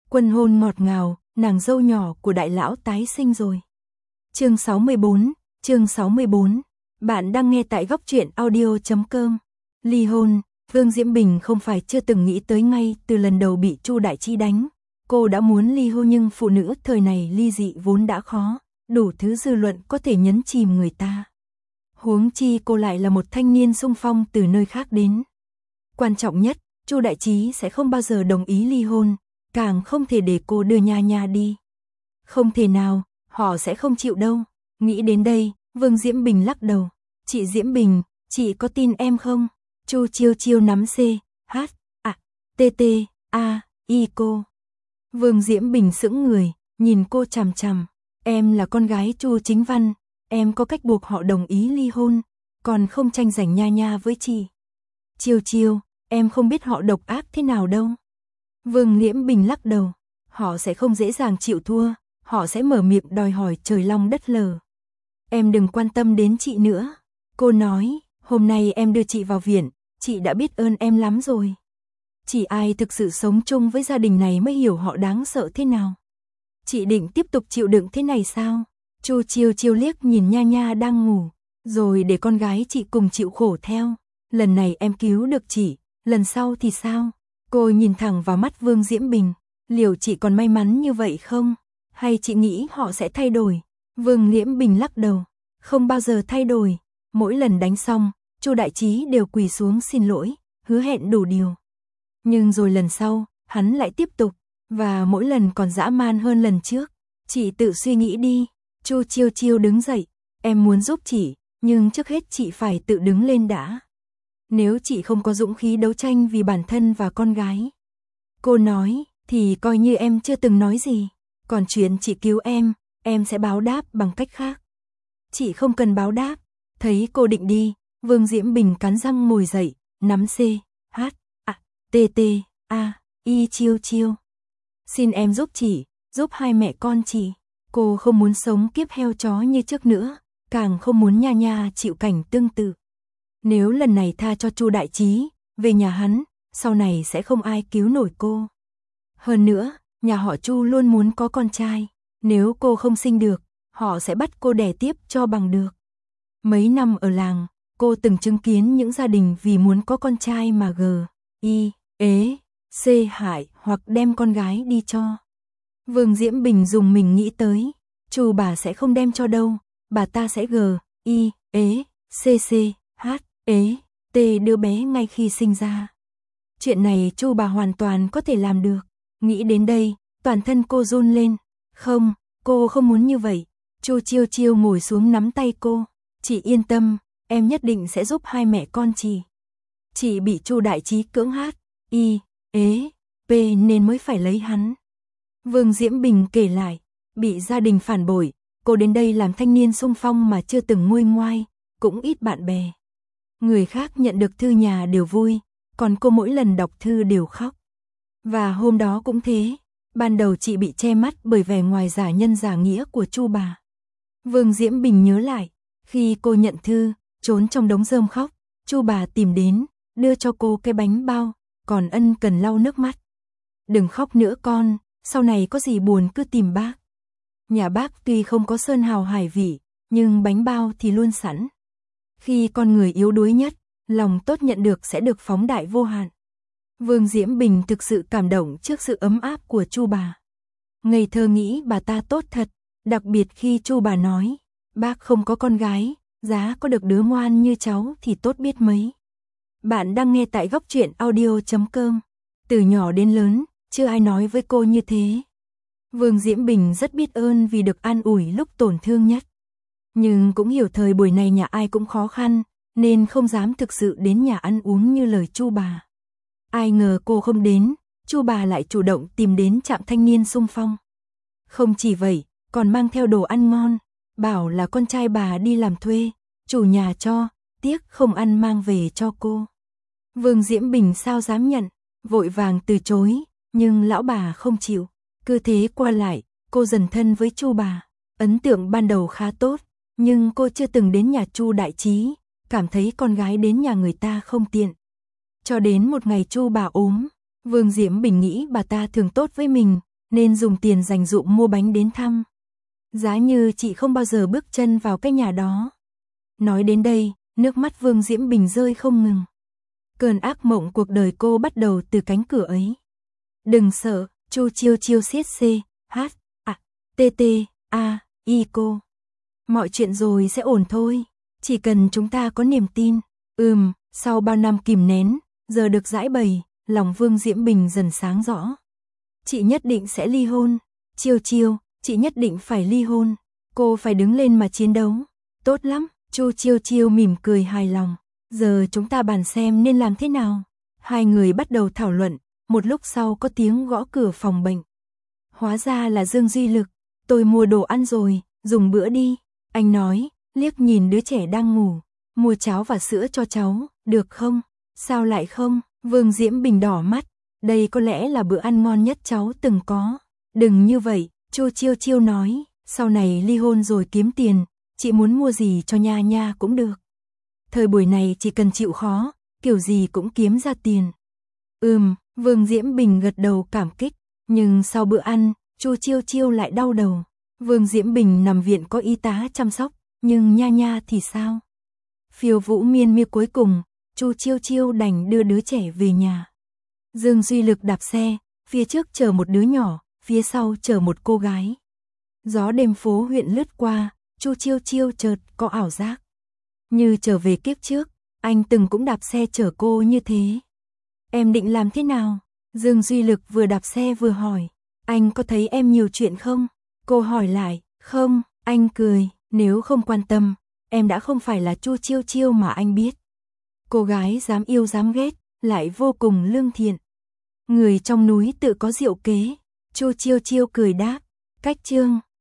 Quân hôn ngọt ngào, nàng dâu nhỏ của đại lão tái sinh rồi. Chương 64. Bạn đang nghe tại góc truyện audio.com. Ly hôn, Vương Diễm Bình không phải chưa từng nghĩ tới, ngay từ lần đầu bị Chu Đại Chi đánh, cô đã muốn ly hôn, nhưng phụ nữ thời này ly dị vốn đã khó, đủ thứ dư luận có thể nhấn chìm người ta. Huống chi cô lại là một thanh niên xung phong từ nơi khác đến. Quan trọng nhất, Chu Đại Chí sẽ không bao giờ đồng ý ly hôn, càng không thể để cô đưa Nha Nha đi. Không thể nào, họ sẽ không chịu đâu. Nghĩ đến đây, Vương Diễm Bình lắc đầu. Chị Diễm Bình, chị có tin em không? Chu Chiêu Chiêu nắm C, H, A, T, T, A, I cô. Vương Diễm Bình sững người, nhìn cô chằm chằm. Em là con gái Chu Chính Văn, em có cách buộc họ đồng ý ly hôn, còn không tranh giành Nha Nha với chị. Chiêu Chiêu, em không biết họ độc ác thế nào đâu. Vương Diễm Bình lắc đầu. Họ sẽ không dễ dàng chịu thua, họ sẽ mở miệng đòi hỏi trời long đất lở. Em đừng quan tâm đến chị nữa. Cô nói, hôm nay em đưa chị vào viện, chị đã biết ơn em lắm rồi. Chỉ ai thực sự sống chung với gia đình này mới hiểu họ đáng sợ thế nào. Chị định tiếp tục chịu đựng thế này sao? Chu Chiêu Chiêu liếc nhìn Nha Nha đang ngủ, rồi để con gái chị cùng chịu khổ theo. Lần này em cứu được chị, lần sau thì sao? Cô nhìn thẳng vào mắt Vương Diễm Bình. Liệu chị còn may mắn như vậy không? Hay chị nghĩ họ sẽ thay đổi? Vương Diễm Bình lắc đầu. Không bao giờ thay đổi. Mỗi lần đánh xong, Chu Đại Chí đều quỳ xuống xin lỗi, hứa hẹn đủ điều. Nhưng rồi lần sau, hắn lại tiếp tục, và mỗi lần còn dã man hơn lần trước. Chị tự suy nghĩ đi. Chu Chiêu Chiêu đứng dậy. Em muốn giúp chị, nhưng trước hết chị phải tự đứng lên đã. Nếu chị không có dũng khí đấu tranh vì bản thân và con gái, cô nói, thì coi như em chưa từng nói gì. Còn chuyện chị cứu em sẽ báo đáp bằng cách khác. Chị không cần báo đáp. Thấy cô định đi, Vương Diễm Bình cắn răng ngồi dậy, nắm C, H, A, T, T, A, I Chiêu Chiêu. Xin em giúp chị, giúp hai mẹ con chị. Cô không muốn sống kiếp heo chó như trước nữa, càng không muốn Nha Nha chịu cảnh tương tự. Nếu lần này tha cho Chu Đại Chí, về nhà hắn, sau này sẽ không ai cứu nổi cô. Hơn nữa, nhà họ Chu luôn muốn có con trai, nếu cô không sinh được, họ sẽ bắt cô đẻ tiếp cho bằng được. Mấy năm ở làng, cô từng chứng kiến những gia đình vì muốn có con trai mà ế, C hại hoặc đem con gái đi cho. Vương Diễm Bình dùng mình nghĩ tới, Chu bà sẽ không đem cho đâu, bà ta sẽ ế, C, ế, T đứa bé ngay khi sinh ra. Chuyện này Chu bà hoàn toàn có thể làm được. Nghĩ đến đây, toàn thân cô run lên. Không, cô không muốn như vậy. Chu Chiêu Chiêu ngồi xuống nắm tay cô. Chị yên tâm, em nhất định sẽ giúp hai mẹ con chị. Chị bị Chu Đại Chí cưỡng ế, P nên mới phải lấy hắn. Vương Diễm Bình kể lại, bị gia đình phản bội, cô đến đây làm thanh niên xung phong mà chưa từng nguôi ngoai, cũng ít bạn bè. Người khác nhận được thư nhà đều vui, còn cô mỗi lần đọc thư đều khóc. Và hôm đó cũng thế, ban đầu chị bị che mắt bởi vẻ ngoài giả nhân giả nghĩa của Chu bà. Vương Diễm Bình nhớ lại, khi cô nhận thư, trốn trong đống rơm khóc, Chu bà tìm đến, đưa cho cô cái bánh bao, còn ân cần lau nước mắt. Đừng khóc nữa con, sau này có gì buồn cứ tìm bác. Nhà bác tuy không có sơn hào hải vị, nhưng bánh bao thì luôn sẵn. Khi con người yếu đuối nhất, lòng tốt nhận được sẽ được phóng đại vô hạn. Vương Diễm Bình thực sự cảm động trước sự ấm áp của Chu bà. Ngây thơ nghĩ bà ta tốt thật, đặc biệt khi Chu bà nói, bác không có con gái, giá có được đứa ngoan như cháu thì tốt biết mấy. Bạn đang nghe tại góc truyện audio.com. Từ nhỏ đến lớn, chưa ai nói với cô như thế. Vương Diễm Bình rất biết ơn vì được an ủi lúc tổn thương nhất. Nhưng cũng hiểu thời buổi này nhà ai cũng khó khăn, nên không dám thực sự đến nhà ăn uống như lời Chu bà. Ai ngờ cô không đến, Chu bà lại chủ động tìm đến trạm thanh niên xung phong. Không chỉ vậy, còn mang theo đồ ăn ngon, bảo là con trai bà đi làm thuê, chủ nhà cho, tiếc không ăn mang về cho cô. Vương Diễm Bình sao dám nhận, vội vàng từ chối, nhưng lão bà không chịu. Cứ thế qua lại, cô dần thân với Chu bà. Ấn tượng ban đầu khá tốt, nhưng cô chưa từng đến nhà Chu Đại Chí, cảm thấy con gái đến nhà người ta không tiện. Cho đến một ngày Chu bà ốm, Vương Diễm Bình nghĩ bà ta thường tốt với mình, nên dùng tiền dành dụm mua bánh đến thăm. Giá như chị không bao giờ bước chân vào cái nhà đó. Nói đến đây, nước mắt Vương Diễm Bình rơi không ngừng. Cơn ác mộng cuộc đời cô bắt đầu từ cánh cửa ấy. Đừng sợ, Chu Chiêu Chiêu siết C, H, A, T T, A, I cô. Mọi chuyện rồi sẽ ổn thôi, chỉ cần chúng ta có niềm tin. Sau bao năm kìm nén, giờ được giải bày, lòng Vương Diễm Bình dần sáng rõ. Chị nhất định sẽ ly hôn. Chiêu Chiêu, chị nhất định phải ly hôn. Cô phải đứng lên mà chiến đấu. Tốt lắm, Chu Chiêu Chiêu mỉm cười hài lòng. Giờ chúng ta bàn xem nên làm thế nào. Hai người bắt đầu thảo luận, một lúc sau có tiếng gõ cửa phòng bệnh. Hóa ra là Dương Duy Lực. Tôi mua đồ ăn rồi, dùng bữa đi. Anh nói, liếc nhìn đứa trẻ đang ngủ. Mua cháo và sữa cho cháu, được không? Sao lại không? Vương Diễm Bình đỏ mắt. Đây có lẽ là bữa ăn ngon nhất cháu từng có. Đừng như vậy, Chu Chiêu Chiêu nói. Sau này ly hôn rồi kiếm tiền, chị muốn mua gì cho nha nha cũng được. Thời buổi này chỉ cần chịu khó, kiểu gì cũng kiếm ra tiền. Vương Diễm Bình gật đầu cảm kích. Nhưng sau bữa ăn, Chu Chiêu Chiêu lại đau đầu. Vương Diễm Bình nằm viện có y tá chăm sóc, nhưng nha nha thì sao? Phiêu vũ miên miên cuối cùng, Chu Chiêu Chiêu đành đưa đứa trẻ về nhà. Dương Duy Lực đạp xe, phía trước chở một đứa nhỏ, phía sau chở một cô gái. Gió đêm phố huyện lướt qua, Chu Chiêu Chiêu chợt có ảo giác. Như trở về kiếp trước, anh từng cũng đạp xe chở cô như thế. Em định làm thế nào? Dương Duy Lực vừa đạp xe vừa hỏi. Anh có thấy em nhiều chuyện không? Cô hỏi lại. Không, anh cười. Nếu không quan tâm, em đã không phải là Chu Chiêu Chiêu mà anh biết. Cô gái dám yêu dám ghét, lại vô cùng lương thiện. Người trong núi tự có diệu kế. Chu Chiêu Chiêu cười đáp. Cách chương